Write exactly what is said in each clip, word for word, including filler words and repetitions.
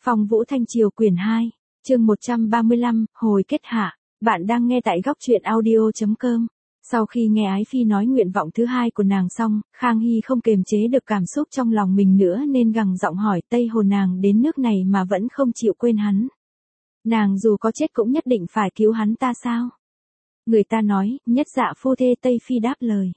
Phong Vũ Thanh Triều quyển hai, chương một trăm ba mươi lăm, hồi kết hạ. Bạn đang nghe tại góc truyện audio chấm com. Sau khi nghe Ái Phi nói nguyện vọng thứ hai của nàng xong, Khang Hy không kềm chế được cảm xúc trong lòng mình nữa nên gằn giọng hỏi Tây Hồ nàng đến nước này mà vẫn không chịu quên hắn. Nàng dù có chết cũng nhất định phải cứu hắn ta sao? Người ta nói, nhất dạ phu thê Tây Phi đáp lời.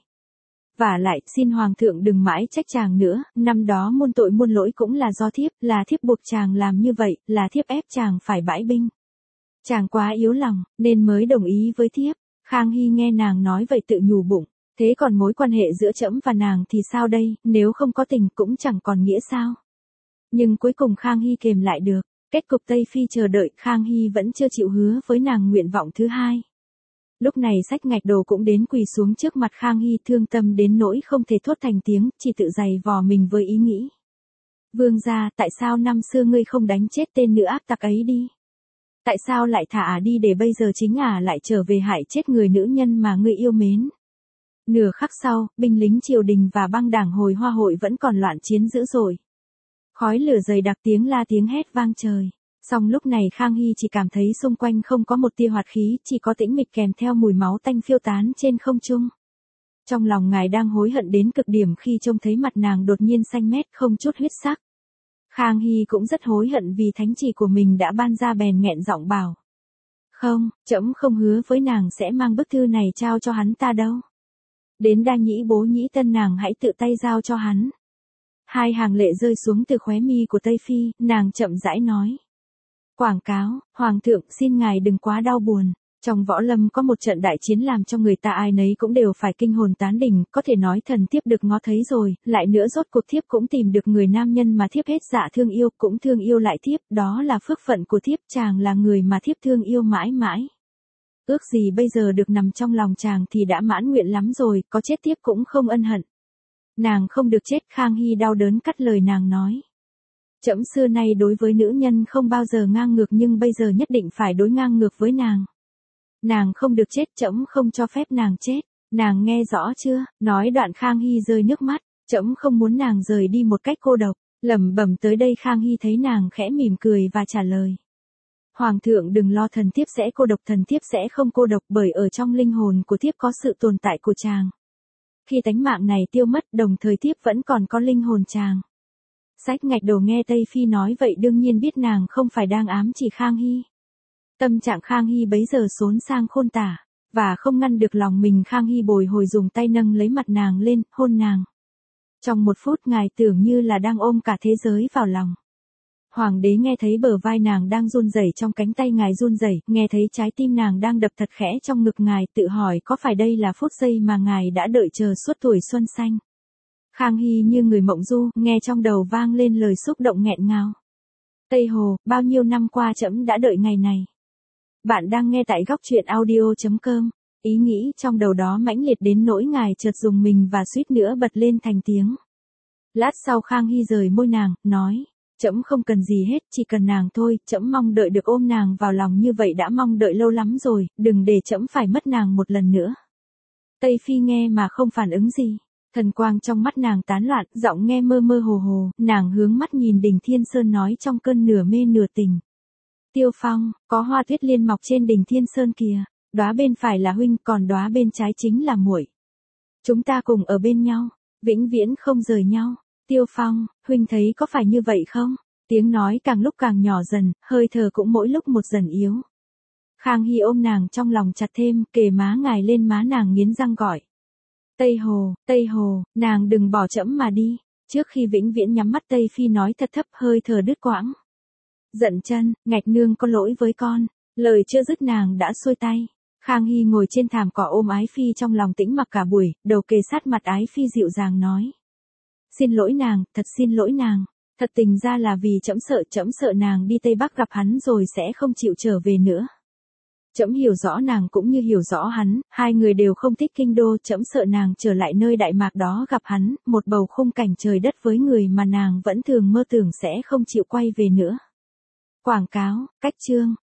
Vả lại, xin hoàng thượng đừng mãi trách chàng nữa, năm đó muôn tội muôn lỗi cũng là do thiếp, là thiếp buộc chàng làm như vậy, là thiếp ép chàng phải bãi binh. Chàng quá yếu lòng, nên mới đồng ý với thiếp. Khang Hy nghe nàng nói vậy tự nhủ bụng, thế còn mối quan hệ giữa trẫm và nàng thì sao đây, nếu không có tình cũng chẳng còn nghĩa sao. Nhưng cuối cùng Khang Hy kềm lại được, kết cục Tây Phi chờ đợi, Khang Hy vẫn chưa chịu hứa với nàng nguyện vọng thứ hai. Lúc này Sách Ngạch Đồ cũng đến quỳ xuống trước mặt Khang Hy, thương tâm đến nỗi không thể thốt thành tiếng, chỉ tự giày vò mình với ý nghĩ. Vương gia, tại sao năm xưa ngươi không đánh chết tên nữ ác tặc ấy đi? Tại sao lại thả ả đi để bây giờ chính ả lại trở về hại chết người nữ nhân mà ngươi yêu mến? Nửa khắc sau, binh lính triều đình và băng đảng Hồi Hoa hội vẫn còn loạn chiến dữ dội. Khói lửa dày đặc, tiếng la tiếng hét vang trời. Song lúc này Khang Hy chỉ cảm thấy xung quanh không có một tia hoạt khí, chỉ có tĩnh mịch kèm theo mùi máu tanh phiêu tán trên không trung. Trong lòng ngài đang hối hận đến cực điểm khi trông thấy mặt nàng đột nhiên xanh mét không chút huyết sắc. Khang Hy cũng rất hối hận vì thánh chỉ của mình đã ban ra, bèn nghẹn giọng bảo. Không, trẫm không hứa với nàng sẽ mang bức thư này trao cho hắn ta đâu. Đến Đa Nhĩ Bố Nhĩ Tân nàng hãy tự tay giao cho hắn. Hai hàng lệ rơi xuống từ khóe mi của Tây Phi, nàng chậm rãi nói. Quảng cáo, Hoàng thượng xin ngài đừng quá đau buồn. Trong võ lâm có một trận đại chiến làm cho người ta ai nấy cũng đều phải kinh hồn tán đình, có thể nói thần thiếp được ngó thấy rồi, lại nữa rốt cuộc thiếp cũng tìm được người nam nhân mà thiếp hết dạ thương yêu, cũng thương yêu lại thiếp, đó là phước phận của thiếp, chàng là người mà thiếp thương yêu mãi mãi. Ước gì bây giờ được nằm trong lòng chàng thì đã mãn nguyện lắm rồi, có chết thiếp cũng không ân hận. Nàng không được chết, Khang Hy đau đớn cắt lời nàng nói. Trẫm xưa nay đối với nữ nhân không bao giờ ngang ngược, nhưng bây giờ nhất định phải đối ngang ngược với nàng. Nàng không được chết, trẫm không cho phép nàng chết. Nàng nghe rõ chưa? Nói đoạn Khang Hy rơi nước mắt. Trẫm không muốn nàng rời đi một cách cô độc. Lẩm bẩm tới đây Khang Hy thấy nàng khẽ mỉm cười và trả lời. Hoàng thượng đừng lo, thần thiếp sẽ cô độc, thần thiếp sẽ không cô độc, bởi ở trong linh hồn của thiếp có sự tồn tại của chàng. Khi tánh mạng này tiêu mất, đồng thời thiếp vẫn còn có linh hồn chàng. Sách Ngạch Đồ nghe Tây Phi nói vậy đương nhiên biết nàng không phải đang ám chỉ Khang Hy. Tâm trạng Khang Hy bấy giờ xốn sang khôn tả, và không ngăn được lòng mình, Khang Hy bồi hồi dùng tay nâng lấy mặt nàng lên, hôn nàng. Trong một phút ngài tưởng như là đang ôm cả thế giới vào lòng. Hoàng đế nghe thấy bờ vai nàng đang run rẩy trong cánh tay ngài run rẩy, nghe thấy trái tim nàng đang đập thật khẽ trong ngực ngài, tự hỏi có phải đây là phút giây mà ngài đã đợi chờ suốt tuổi xuân xanh. Khang Hy như người mộng du, nghe trong đầu vang lên lời xúc động nghẹn ngào. Tây Hồ, bao nhiêu năm qua trẫm đã đợi ngày này. Bạn đang nghe tại góc truyện audio chấm com. Ý nghĩ trong đầu đó mãnh liệt đến nỗi ngài chợt dùng mình và suýt nữa bật lên thành tiếng. Lát sau Khang Hy rời môi nàng, nói, trẫm không cần gì hết, chỉ cần nàng thôi, trẫm mong đợi được ôm nàng vào lòng như vậy đã mong đợi lâu lắm rồi, đừng để trẫm phải mất nàng một lần nữa. Tây Phi nghe mà không phản ứng gì. Thần quang trong mắt nàng tán loạn, giọng nghe mơ mơ hồ hồ, nàng hướng mắt nhìn đỉnh Thiên Sơn nói trong cơn nửa mê nửa tỉnh. Tiêu Phong, có hoa tuyết liên mọc trên đỉnh Thiên Sơn kìa, đóa bên phải là huynh, còn đóa bên trái chính là muội. Chúng ta cùng ở bên nhau, vĩnh viễn không rời nhau. Tiêu Phong, huynh thấy có phải như vậy không? Tiếng nói càng lúc càng nhỏ dần, hơi thở cũng mỗi lúc một dần yếu. Khang Hy ôm nàng trong lòng chặt thêm, kề má ngài lên má nàng nghiến răng gọi. Tây Hồ, Tây Hồ, nàng đừng bỏ trẫm mà đi. Trước khi vĩnh viễn nhắm mắt Tây Phi nói thật thấp, hơi thở đứt quãng. Giận chân, Ngạch nương có lỗi với con. Lời chưa dứt nàng đã xuôi tay. Khang Hy ngồi trên thảm cỏ ôm Ái Phi trong lòng tĩnh mặc cả buổi, đầu kề sát mặt Ái Phi dịu dàng nói. Xin lỗi nàng, thật xin lỗi nàng. Thật tình ra là vì trẫm sợ, trẫm sợ nàng đi Tây Bắc gặp hắn rồi sẽ không chịu trở về nữa. Trẫm hiểu rõ nàng cũng như hiểu rõ hắn, hai người đều không thích kinh đô, trẫm sợ nàng trở lại nơi Đại Mạc đó gặp hắn, một bầu khung cảnh trời đất với người mà nàng vẫn thường mơ tưởng sẽ không chịu quay về nữa. Quảng cáo, cách chương.